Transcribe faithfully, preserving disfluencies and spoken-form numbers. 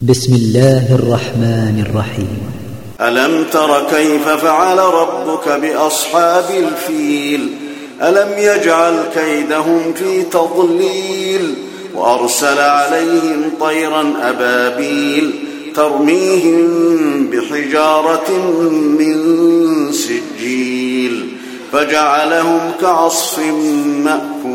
بسم الله الرحمن الرحيم. ألم تر كيف فعل ربك بأصحاب الفيل ألم يجعل كيدهم في تضليل وأرسل عليهم طيرا أبابيل ترميهم بحجارة من سجيل فجعلهم كعصف مأكول.